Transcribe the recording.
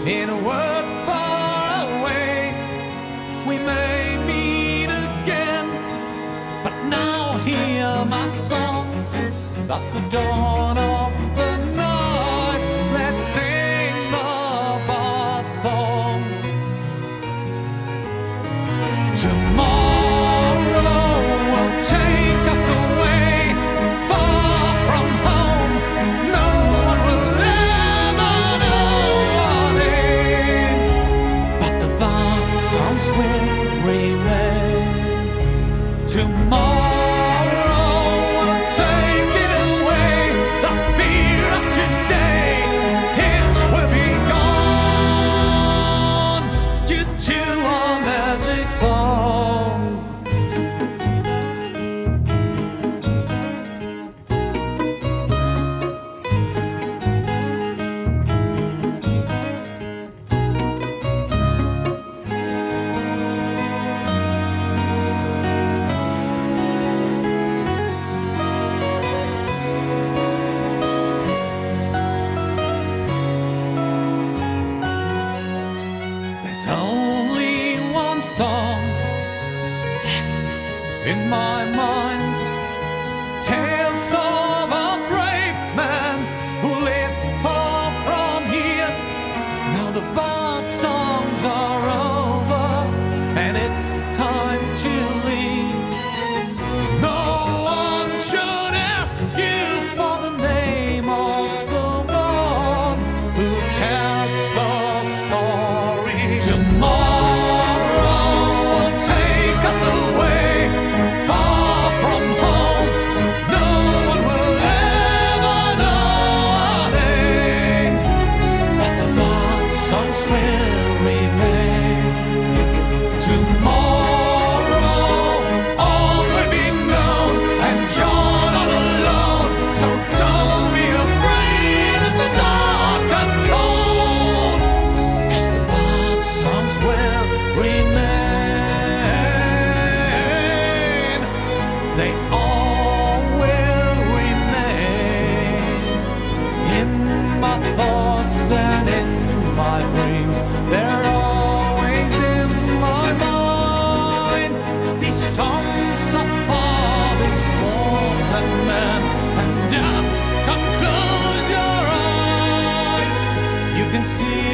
in a world far away. We may meet again, but now hear my song at the dawn of the night. Let's sing the bard song. Tomorrow will take us away, far from home. No one will ever know our names, but the bard songs will remain. Tomorrow will take it away, the fear of today, it will be gone due to our magic songs. There's only one song left in my mind, tales of a brave man who lived far from here. Now the bard songs are over and it's time to leave. No one should ask you for the name of the one who tells the story. Tomorrow will take us away, far from home. No one will ever know our names, but the bard songs will remain. Tomorrow all will be known, and you're not alone. So don't be afraid of the dark and cold, 'cause the bard songs will remain. They all will remain in my thoughts and in my dreams. They're always in my mind. These songs of hobbits, dwarves, and men, and just come close your eyes. You can see